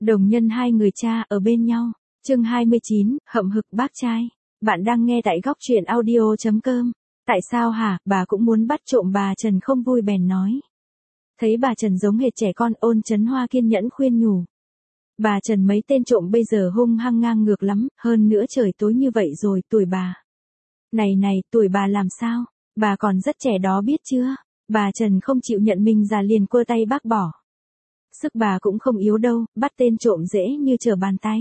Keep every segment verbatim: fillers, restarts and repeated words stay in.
Đồng nhân hai người cha ở bên nhau. Chương hai mươi chín, hậm hực bác trai. Bạn đang nghe tại góc truyện audio chấm com. Tại sao hả, bà cũng muốn bắt trộm, bà Trần không vui bèn nói. Thấy bà Trần giống hệt trẻ con, Ôn Chấn Hoa kiên nhẫn khuyên nhủ. Bà Trần mấy tên trộm bây giờ hung hăng ngang ngược lắm, hơn nữa trời tối như vậy rồi, tuổi bà. Này này, tuổi bà làm sao? Bà còn rất trẻ đó biết chưa? Bà Trần không chịu nhận mình già liền quơ tay bác bỏ. Sức bà cũng không yếu đâu, bắt tên trộm dễ như trở bàn tay.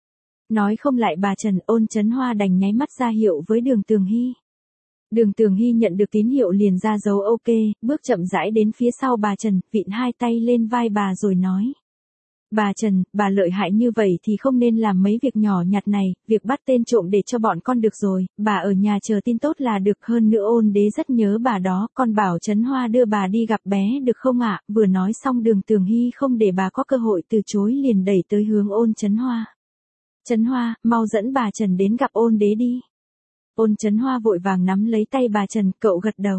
Nói không lại bà Trần, Ôn Chấn Hoa đành nháy mắt ra hiệu với Đường Tường Hy. Đường Tường Hy nhận được tín hiệu liền ra dấu ok, bước chậm rãi đến phía sau bà Trần, vịn hai tay lên vai bà rồi nói. Bà Trần, bà lợi hại như vậy thì không nên làm mấy việc nhỏ nhặt này, việc bắt tên trộm để cho bọn con được rồi, bà ở nhà chờ tin tốt là được, hơn nữa Ôn đế rất nhớ bà đó, con bảo Chấn Hoa đưa bà đi gặp bé được không ạ? Vừa nói xong Đường Tường Hy không để bà có cơ hội từ chối liền đẩy tới hướng Ôn Chấn Hoa. Chấn Hoa, mau dẫn bà Trần đến gặp Ôn đế đi. Ôn Chấn Hoa vội vàng nắm lấy tay bà Trần, cậu gật đầu.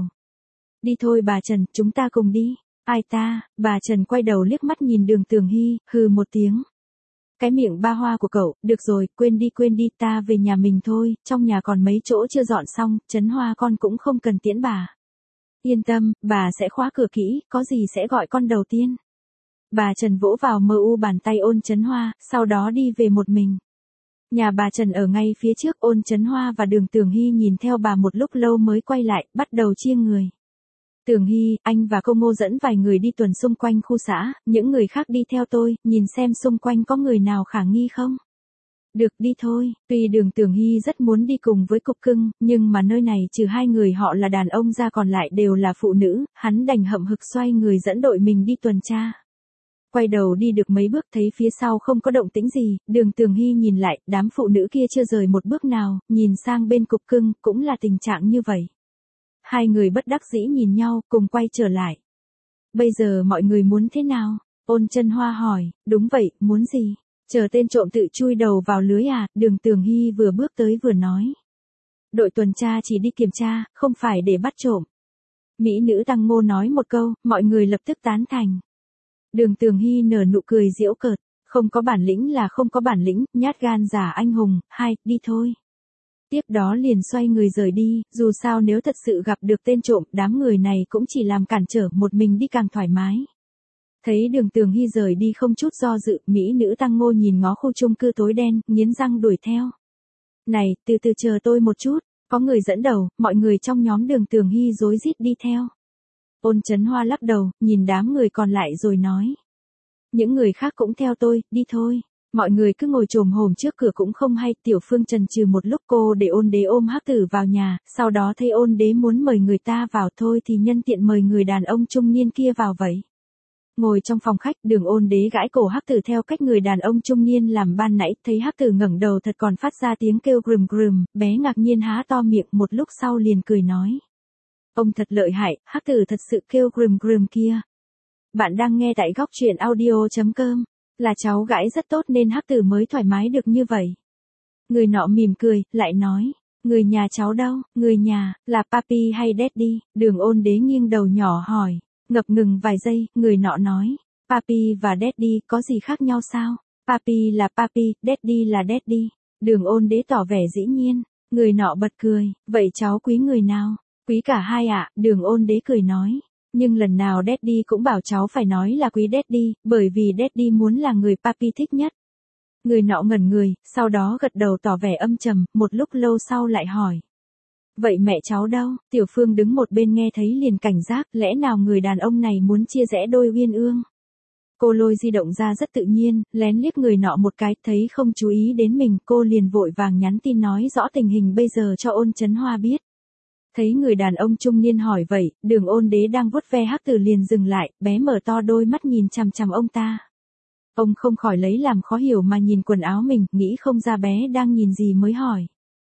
Đi thôi bà Trần, chúng ta cùng đi. Ai ta, bà Trần quay đầu liếc mắt nhìn Đường Tường Hy, hừ một tiếng. Cái miệng ba hoa của cậu, được rồi, quên đi quên đi, ta về nhà mình thôi, trong nhà còn mấy chỗ chưa dọn xong, Chấn Hoa con cũng không cần tiễn bà. Yên tâm, bà sẽ khóa cửa kỹ, có gì sẽ gọi con đầu tiên. Bà Trần vỗ vào mờ u bàn tay Ôn Chấn Hoa, sau đó đi về một mình. Nhà bà Trần ở ngay phía trước, Ôn Chấn Hoa và Đường Tường Hy nhìn theo bà một lúc lâu mới quay lại, bắt đầu chia người. Tường Hy, anh và cô Ngô dẫn vài người đi tuần xung quanh khu xã, những người khác đi theo tôi, nhìn xem xung quanh có người nào khả nghi không. Được, đi thôi. Tuy Đường Tường Hy rất muốn đi cùng với Cục Cưng, nhưng mà nơi này trừ hai người họ là đàn ông ra còn lại đều là phụ nữ, hắn đành hậm hực xoay người dẫn đội mình đi tuần tra. Quay đầu đi được mấy bước thấy phía sau không có động tĩnh gì, Đường Tường Hy nhìn lại, đám phụ nữ kia chưa rời một bước nào, nhìn sang bên Cục Cưng, cũng là tình trạng như vậy. Hai người bất đắc dĩ nhìn nhau, cùng quay trở lại. Bây giờ mọi người muốn thế nào? Ôn Chấn Hoa hỏi, đúng vậy, muốn gì? Chờ tên trộm tự chui đầu vào lưới à? Đường Tường Hy vừa bước tới vừa nói. Đội tuần tra chỉ đi kiểm tra, không phải để bắt trộm. Mỹ nữ Tăng Ngô nói một câu, mọi người lập tức tán thành. Đường Tường Hy nở nụ cười giễu cợt, không có bản lĩnh là không có bản lĩnh, nhát gan giả anh hùng, hai, đi thôi. Tiếp đó liền xoay người rời đi, dù sao nếu thật sự gặp được tên trộm, đám người này cũng chỉ làm cản trở, một mình đi càng thoải mái. Thấy Đường Tường Hy rời đi không chút do dự, Mỹ nữ Tăng Ngô nhìn ngó khu chung cư tối đen, nghiến răng đuổi theo. Này, từ từ chờ tôi một chút, có người dẫn đầu, mọi người trong nhóm Đường Tường Hy rối rít đi theo. Ôn Chấn Hoa lắc đầu, nhìn đám người còn lại rồi nói. Những người khác cũng theo tôi, đi thôi. Mọi người cứ ngồi chồm hổm trước cửa cũng không hay, Tiểu Phương chần chừ một lúc cô để Ôn đế ôm Hắc Tử vào nhà, sau đó thấy Ôn đế muốn mời người ta vào thôi thì nhân tiện mời người đàn ông trung niên kia vào vậy. Ngồi trong phòng khách, Đường Ôn đế gãi cổ Hắc Tử theo cách người đàn ông trung niên làm ban nãy, thấy Hắc Tử ngẩng đầu thật còn phát ra tiếng kêu grùm grùm, bé ngạc nhiên há to miệng, một lúc sau liền cười nói. Ông thật lợi hại, Hắc Tử thật sự kêu grùm grùm kia. Bạn đang nghe tại góc truyện audio chấm com. Là cháu gái rất tốt nên Hắc Tử mới thoải mái được như vậy. Người nọ mỉm cười, lại nói, người nhà cháu đâu? Người nhà, là papi hay daddy? Đường Ôn đế nghiêng đầu nhỏ hỏi, ngập ngừng vài giây, người nọ nói, papi và daddy có gì khác nhau sao? Papi là papi, daddy là daddy. Đường Ôn đế tỏ vẻ dĩ nhiên, người nọ bật cười, vậy cháu quý người nào? Quý cả hai ạ, Đường Ôn đế cười nói. Nhưng lần nào daddy cũng bảo cháu phải nói là quý daddy, bởi vì daddy muốn là người papi thích nhất. Người nọ ngẩn người, sau đó gật đầu tỏ vẻ âm trầm, một lúc lâu sau lại hỏi. Vậy mẹ cháu đâu? Tiểu Phương đứng một bên nghe thấy liền cảnh giác, lẽ nào người đàn ông này muốn chia rẽ đôi uyên ương? Cô lôi di động ra rất tự nhiên, lén liếc người nọ một cái, thấy không chú ý đến mình, cô liền vội vàng nhắn tin nói rõ tình hình bây giờ cho Ôn Chấn Hoa biết. Thấy người đàn ông trung niên hỏi vậy, Đường Ôn đế đang vuốt ve Hắc Tử liền dừng lại, bé mở to đôi mắt nhìn chằm chằm ông ta. Ông không khỏi lấy làm khó hiểu mà nhìn quần áo mình, nghĩ không ra bé đang nhìn gì mới hỏi.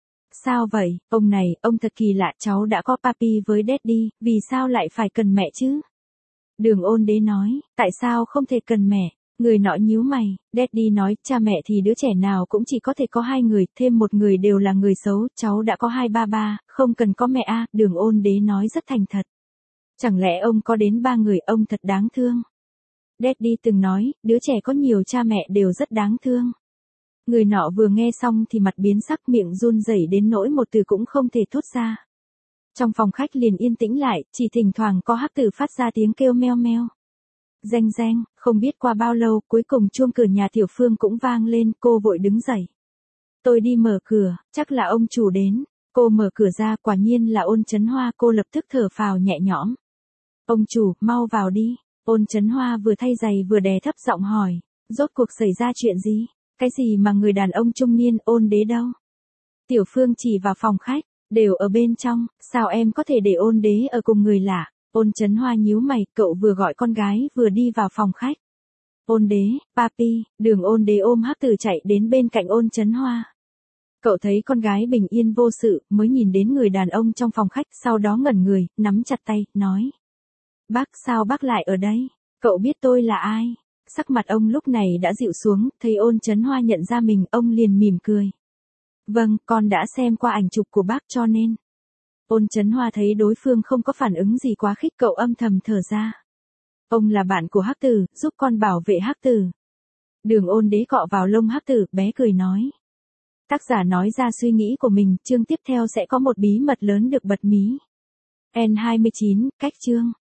Sao vậy, ông này, ông thật kỳ lạ, cháu đã có papi với daddy, vì sao lại phải cần mẹ chứ? Đường Ôn đế nói, tại sao không thể cần mẹ? Người nọ nhíu mày, daddy nói, cha mẹ thì đứa trẻ nào cũng chỉ có thể có hai người, thêm một người đều là người xấu, cháu đã có hai ba ba, không cần có mẹ a. Đường Ôn đế nói rất thành thật. Chẳng lẽ ông có đến ba người, ông thật đáng thương. Daddy từng nói, đứa trẻ có nhiều cha mẹ đều rất đáng thương. Người nọ vừa nghe xong thì mặt biến sắc, miệng run rẩy đến nỗi một từ cũng không thể thốt ra. Trong phòng khách liền yên tĩnh lại, chỉ thỉnh thoảng có hắc tử phát ra tiếng kêu meo meo. Reng reng, không biết qua bao lâu, cuối cùng chuông cửa nhà Tiểu Phương cũng vang lên, cô vội đứng dậy. Tôi đi mở cửa, chắc là ông chủ đến. Cô mở cửa ra, quả nhiên là Ôn Chấn Hoa, cô lập tức thở phào nhẹ nhõm. Ông chủ, mau vào đi. Ôn Chấn Hoa vừa thay giày vừa đè thấp giọng hỏi, rốt cuộc xảy ra chuyện gì? Cái gì mà người đàn ông trung niên, Ôn Đế đâu? Tiểu Phương chỉ vào phòng khách, đều ở bên trong, sao em có thể để Ôn Đế ở cùng người lạ? Ôn Chấn Hoa nhíu mày, cậu vừa gọi con gái vừa đi vào phòng khách. Ôn Đế, papi, Đường Ôn Đế ôm hắc tử chạy đến bên cạnh Ôn Chấn Hoa. Cậu thấy con gái bình yên vô sự, mới nhìn đến người đàn ông trong phòng khách, sau đó ngẩn người, nắm chặt tay, nói. Bác, sao bác lại ở đây? Cậu biết tôi là ai? Sắc mặt ông lúc này đã dịu xuống, thấy Ôn Chấn Hoa nhận ra mình, ông liền mỉm cười. Vâng, con đã xem qua ảnh chụp của bác cho nên. Ôn Chấn Hoa thấy đối phương không có phản ứng gì quá khích, cậu âm thầm thở ra. Ông là bạn của hắc tử, giúp con bảo vệ hắc tử. Đường Ôn Đế cọ vào lông hắc tử, bé cười nói. Tác giả nói ra suy nghĩ của mình, chương tiếp theo sẽ có một bí mật lớn được bật mí. N hai mươi chín, cách chương.